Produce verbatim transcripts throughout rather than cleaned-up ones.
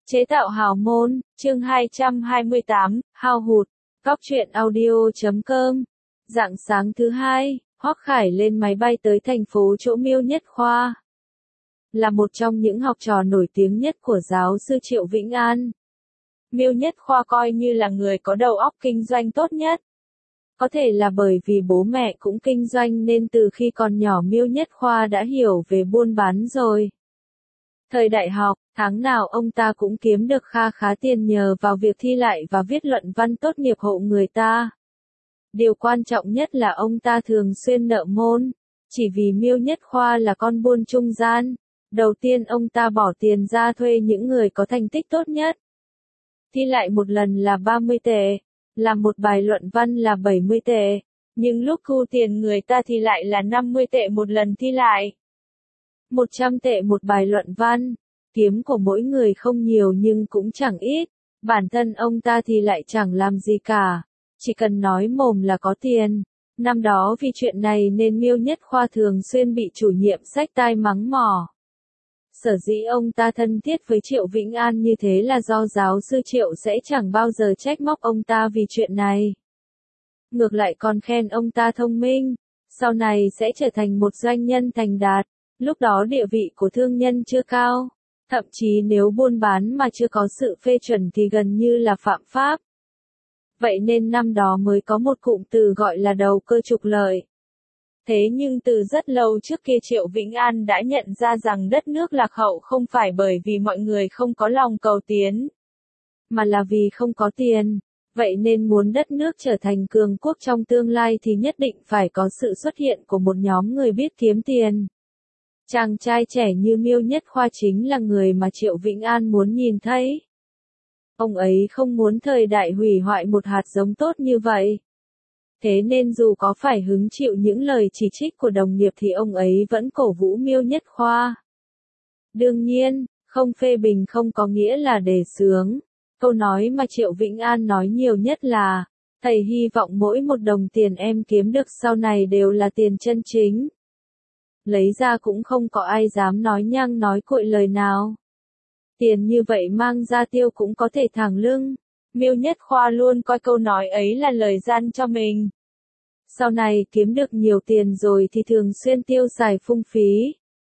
Chế tạo hào môn, chương hai trăm hai mươi tám, hao hụt, Cóc truyện audio chấm com. Rạng sáng thứ hai, Hoắc Khải lên máy bay tới thành phố chỗ Miêu Nhất Khoa. Là một trong những học trò nổi tiếng nhất của giáo sư Triệu Vĩnh An. Miêu Nhất Khoa coi như là người có đầu óc kinh doanh tốt nhất. Có thể là bởi vì bố mẹ cũng kinh doanh nên từ khi còn nhỏ Miêu Nhất Khoa đã hiểu về buôn bán rồi. Thời đại học, tháng nào ông ta cũng kiếm được kha khá tiền nhờ vào việc thi lại và viết luận văn tốt nghiệp hộ người ta. Điều quan trọng nhất là ông ta thường xuyên nợ môn, chỉ vì Miêu Nhất Khoa là con buôn trung gian. Đầu tiên ông ta bỏ tiền ra thuê những người có thành tích tốt nhất. Thi lại một lần là ba mươi tệ, làm một bài luận văn là bảy mươi tệ, nhưng lúc thu tiền người ta thì lại là năm mươi tệ một lần thi lại. một trăm tệ một bài luận văn, kiếm của mỗi người không nhiều nhưng cũng chẳng ít, bản thân ông ta thì lại chẳng làm gì cả, chỉ cần nói mồm là có tiền. Năm đó vì chuyện này nên Miêu Nhất Khoa thường xuyên bị chủ nhiệm xách tai mắng mỏ. Sở dĩ ông ta thân thiết với Triệu Vĩnh An như thế là do giáo sư Triệu sẽ chẳng bao giờ trách móc ông ta vì chuyện này. Ngược lại còn khen ông ta thông minh, sau này sẽ trở thành một doanh nhân thành đạt. Lúc đó địa vị của thương nhân chưa cao, thậm chí nếu buôn bán mà chưa có sự phê chuẩn thì gần như là phạm pháp. Vậy nên năm đó mới có một cụm từ gọi là đầu cơ trục lợi. Thế nhưng từ rất lâu trước kia Triệu Vĩnh An đã nhận ra rằng đất nước lạc hậu không phải bởi vì mọi người không có lòng cầu tiến, mà là vì không có tiền. Vậy nên muốn đất nước trở thành cường quốc trong tương lai thì nhất định phải có sự xuất hiện của một nhóm người biết kiếm tiền. Chàng trai trẻ như Miêu Nhất Khoa chính là người mà Triệu Vĩnh An muốn nhìn thấy. Ông ấy không muốn thời đại hủy hoại một hạt giống tốt như vậy. Thế nên dù có phải hứng chịu những lời chỉ trích của đồng nghiệp thì ông ấy vẫn cổ vũ Miêu Nhất Khoa. Đương nhiên, không phê bình không có nghĩa là đề xướng. Câu nói mà Triệu Vĩnh An nói nhiều nhất là, thầy hy vọng mỗi một đồng tiền em kiếm được sau này đều là tiền chân chính. Lấy ra cũng không có ai dám nói nhăng nói cuội lời nào. Tiền như vậy mang ra tiêu cũng có thể thẳng lưng. Miêu Nhất Khoa luôn coi câu nói ấy là lời gian cho mình. Sau này kiếm được nhiều tiền rồi thì thường xuyên tiêu xài phung phí.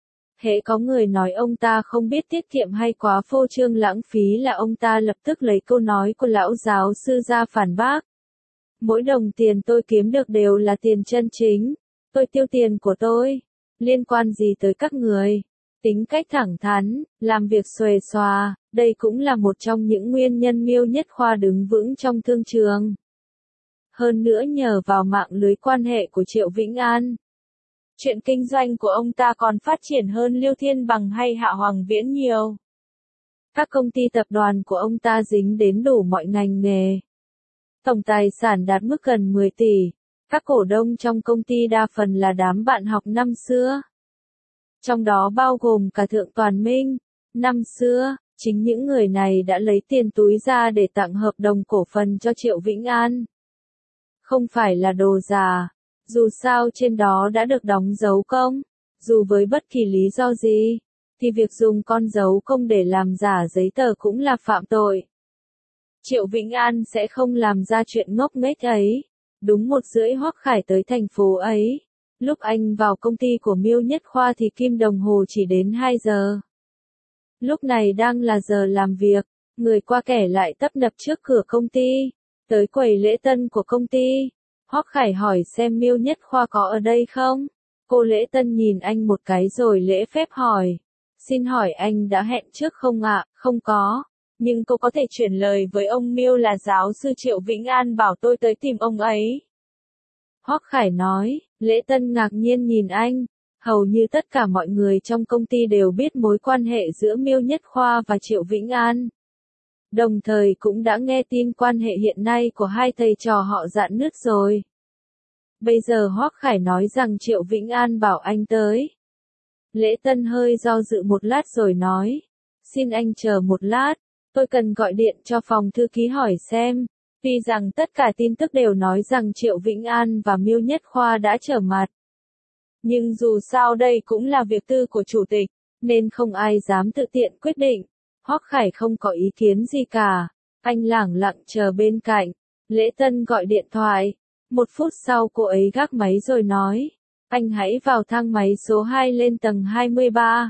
Hễ có người nói ông ta không biết tiết kiệm hay quá phô trương lãng phí là ông ta lập tức lấy câu nói của lão giáo sư ra phản bác. Mỗi đồng tiền tôi kiếm được đều là tiền chân chính. Tôi tiêu tiền của tôi. Liên quan gì tới các người? Tính cách thẳng thắn, làm việc xuề xòa, đây cũng là một trong những nguyên nhân Miêu Nhất Khoa đứng vững trong thương trường. Hơn nữa nhờ vào mạng lưới quan hệ của Triệu Vĩnh An, chuyện kinh doanh của ông ta còn phát triển hơn Liêu Thiên Bằng hay Hạ Hoàng Viễn nhiều. Các công ty tập đoàn của ông ta dính đến đủ mọi ngành nghề. Tổng tài sản đạt mức gần mười tỷ. Các cổ đông trong công ty đa phần là đám bạn học năm xưa. Trong đó bao gồm cả Thượng Toàn Minh. Năm xưa, chính những người này đã lấy tiền túi ra để tặng hợp đồng cổ phần cho Triệu Vĩnh An. Không phải là đồ giả. Dù sao trên đó đã được đóng dấu công. Dù với bất kỳ lý do gì, thì việc dùng con dấu công để làm giả giấy tờ cũng là phạm tội. Triệu Vĩnh An sẽ không làm ra chuyện ngốc nghếch ấy. Đúng một rưỡi Hoắc Khải tới thành phố ấy. Lúc anh vào công ty của Miêu Nhất Khoa thì kim đồng hồ chỉ đến hai giờ. Lúc này đang là giờ làm việc, người qua kẻ lại tấp nập trước cửa công ty, tới quầy lễ tân của công ty. Hoắc Khải hỏi xem Miêu Nhất Khoa có ở đây không? Cô lễ tân nhìn anh một cái rồi lễ phép hỏi. Xin hỏi anh đã hẹn trước không ạ? Không có. Nhưng cô có thể chuyển lời với ông Miêu là giáo sư Triệu Vĩnh An bảo tôi tới tìm ông ấy. Hoắc Khải nói, lễ tân ngạc nhiên nhìn anh. Hầu như tất cả mọi người trong công ty đều biết mối quan hệ giữa Miêu Nhất Khoa và Triệu Vĩnh An. Đồng thời cũng đã nghe tin quan hệ hiện nay của hai thầy trò họ rạn nứt rồi. Bây giờ Hoắc Khải nói rằng Triệu Vĩnh An bảo anh tới. Lễ tân hơi do dự một lát rồi nói, xin anh chờ một lát. Tôi cần gọi điện cho phòng thư ký hỏi xem. Tuy rằng tất cả tin tức đều nói rằng Triệu Vĩnh An và Miêu Nhất Khoa đã trở mặt. Nhưng dù sao đây cũng là việc tư của chủ tịch, nên không ai dám tự tiện quyết định. Hoắc Khải không có ý kiến gì cả, anh lẳng lặng chờ bên cạnh. Lễ Tân gọi điện thoại, một phút sau cô ấy gác máy rồi nói, anh hãy vào thang máy số hai lên tầng hai mươi ba.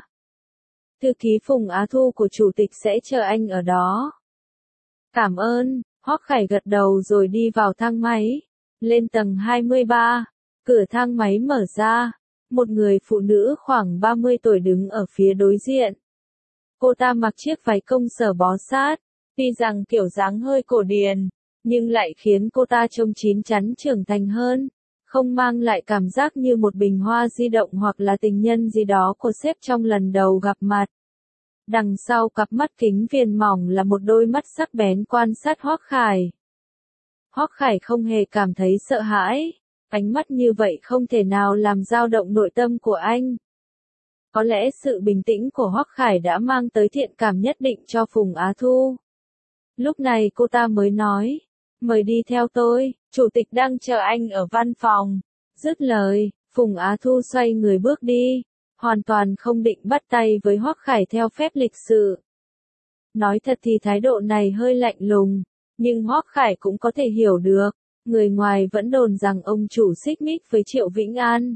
Thư ký Phùng Á Thu của chủ tịch sẽ chờ anh ở đó. Cảm ơn, Hoắc Khải gật đầu rồi đi vào thang máy, lên tầng hai mươi ba, cửa thang máy mở ra, một người phụ nữ khoảng ba mươi tuổi đứng ở phía đối diện. Cô ta mặc chiếc váy công sở bó sát, tuy rằng kiểu dáng hơi cổ điển, nhưng lại khiến cô ta trông chín chắn trưởng thành hơn, không mang lại cảm giác như một bình hoa di động hoặc là tình nhân gì đó của sếp trong lần đầu gặp mặt. Đằng sau cặp mắt kính viền mỏng là một đôi mắt sắc bén quan sát Hoắc Khải. Hoắc Khải không hề cảm thấy sợ hãi, ánh mắt như vậy không thể nào làm dao động nội tâm của anh. Có lẽ sự bình tĩnh của Hoắc Khải đã mang tới thiện cảm nhất định cho Phùng Á Thu. Lúc này cô ta mới nói, mời đi theo tôi, chủ tịch đang chờ anh ở văn phòng. Dứt lời, Phùng Á Thu xoay người bước đi, hoàn toàn không định bắt tay với Hoắc Khải theo phép lịch sự. Nói thật thì thái độ này hơi lạnh lùng, nhưng Hoắc Khải cũng có thể hiểu được, người ngoài vẫn đồn rằng ông chủ xích mích với Triệu Vĩnh An.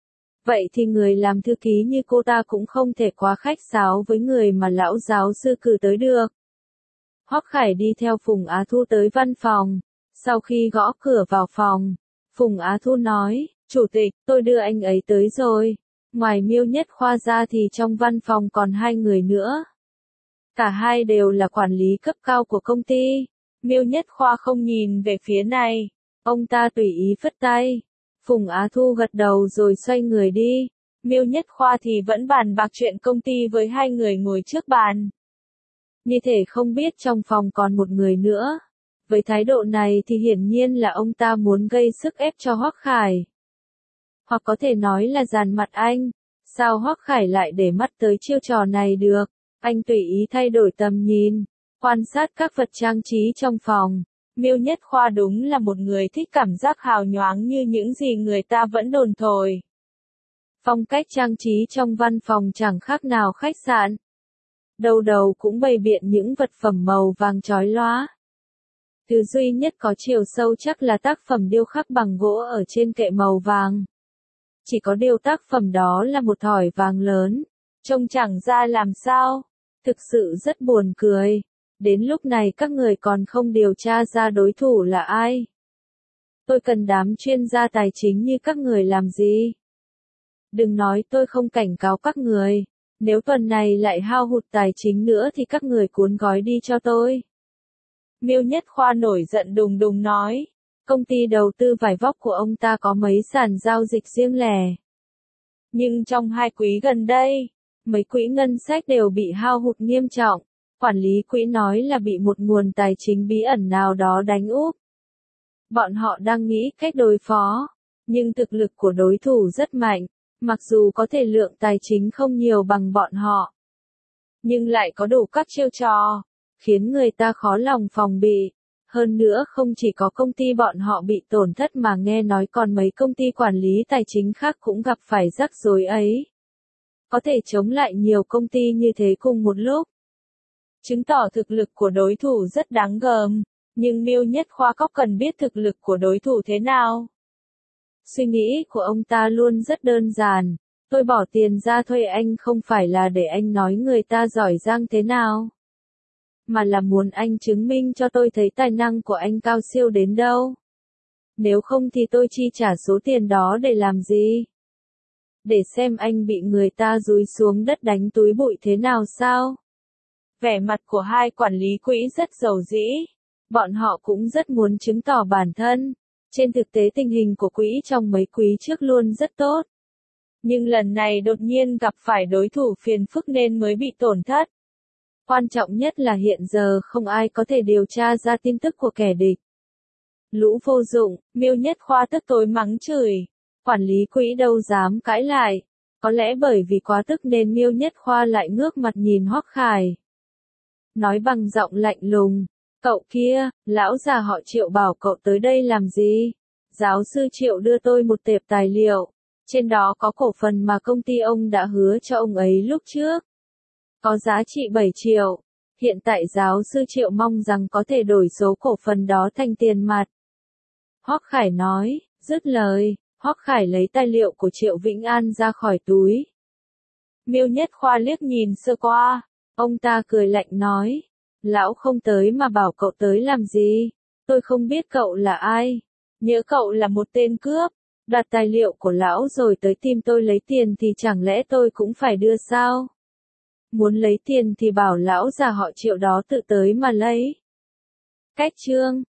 Vậy thì người làm thư ký như cô ta cũng không thể quá khách sáo với người mà lão giáo sư cử tới được. Hoắc Khải đi theo Phùng Á Thu tới văn phòng, sau khi gõ cửa vào phòng, Phùng Á Thu nói, chủ tịch, tôi đưa anh ấy tới rồi, ngoài Miêu Nhất Khoa ra thì trong văn phòng còn hai người nữa. Cả hai đều là quản lý cấp cao của công ty. Miêu Nhất Khoa không nhìn về phía này, ông ta tùy ý phất tay. Phùng Á Thu gật đầu rồi xoay người đi, Miêu Nhất Khoa thì vẫn bàn bạc chuyện công ty với hai người ngồi trước bàn. Như thể không biết trong phòng còn một người nữa. Với thái độ này thì hiển nhiên là ông ta muốn gây sức ép cho Hoắc Khải. Hoặc có thể nói là dàn mặt anh, sao Hoắc Khải lại để mắt tới chiêu trò này được, anh tùy ý thay đổi tầm nhìn, quan sát các vật trang trí trong phòng. Miêu Nhất Khoa đúng là một người thích cảm giác hào nhoáng như những gì người ta vẫn đồn thổi. Phong cách trang trí trong văn phòng chẳng khác nào khách sạn. Đầu đầu cũng bày biện những vật phẩm màu vàng chói lóa. Thứ duy nhất có chiều sâu chắc là tác phẩm điêu khắc bằng gỗ ở trên kệ màu vàng. Chỉ có điều tác phẩm đó là một thỏi vàng lớn, trông chẳng ra làm sao, thực sự rất buồn cười. Đến lúc này các người còn không điều tra ra đối thủ là ai. Tôi cần đám chuyên gia tài chính như các người làm gì? Đừng nói tôi không cảnh cáo các người, nếu tuần này lại hao hụt tài chính nữa thì các người cuốn gói đi cho tôi. Miêu Nhất Khoa nổi giận đùng đùng nói, công ty đầu tư vải vóc của ông ta có mấy sàn giao dịch riêng lẻ. Nhưng trong hai quý gần đây, mấy quỹ ngân sách đều bị hao hụt nghiêm trọng. Quản lý quỹ nói là bị một nguồn tài chính bí ẩn nào đó đánh úp. Bọn họ đang nghĩ cách đối phó, nhưng thực lực của đối thủ rất mạnh, mặc dù có thể lượng tài chính không nhiều bằng bọn họ, nhưng lại có đủ các chiêu trò, khiến người ta khó lòng phòng bị. Hơn nữa không chỉ có công ty bọn họ bị tổn thất mà nghe nói còn mấy công ty quản lý tài chính khác cũng gặp phải rắc rối ấy. Có thể chống lại nhiều công ty như thế cùng một lúc. Chứng tỏ thực lực của đối thủ rất đáng gờm, nhưng Miêu Nhất Khoa có cần biết thực lực của đối thủ thế nào? Suy nghĩ của ông ta luôn rất đơn giản, tôi bỏ tiền ra thuê anh không phải là để anh nói người ta giỏi giang thế nào, mà là muốn anh chứng minh cho tôi thấy tài năng của anh cao siêu đến đâu. Nếu không thì tôi chi trả số tiền đó để làm gì? Để xem anh bị người ta dúi xuống đất đánh túi bụi thế nào sao? Vẻ mặt của hai quản lý quỹ rất giàu dĩ. Bọn họ cũng rất muốn chứng tỏ bản thân. Trên thực tế tình hình của quỹ trong mấy quý trước luôn rất tốt. Nhưng lần này đột nhiên gặp phải đối thủ phiền phức nên mới bị tổn thất. Quan trọng nhất là hiện giờ không ai có thể điều tra ra tin tức của kẻ địch. Lũ vô dụng, Miêu Nhất Khoa tức tối mắng chửi. Quản lý quỹ đâu dám cãi lại. Có lẽ bởi vì quá tức nên Miêu Nhất Khoa lại ngước mặt nhìn Hoắc Khải. Nói bằng giọng lạnh lùng, cậu kia, lão già họ Triệu bảo cậu tới đây làm gì? Giáo sư Triệu đưa tôi một tệp tài liệu, trên đó có cổ phần mà công ty ông đã hứa cho ông ấy lúc trước. Có giá trị bảy triệu, Hiện tại giáo sư Triệu mong rằng có thể đổi số cổ phần đó thành tiền mặt. Hoắc Khải nói, dứt lời, Hoắc Khải lấy tài liệu của Triệu Vĩnh An ra khỏi túi. Miêu Nhất Khoa liếc nhìn sơ qua, ông ta cười lạnh nói, lão không tới mà bảo cậu tới làm gì, tôi không biết cậu là ai, nhớ cậu là một tên cướp, đoạt tài liệu của lão rồi tới tìm tôi lấy tiền thì chẳng lẽ tôi cũng phải đưa sao? Muốn lấy tiền thì bảo lão già họ Triệu đó tự tới mà lấy. Cách chương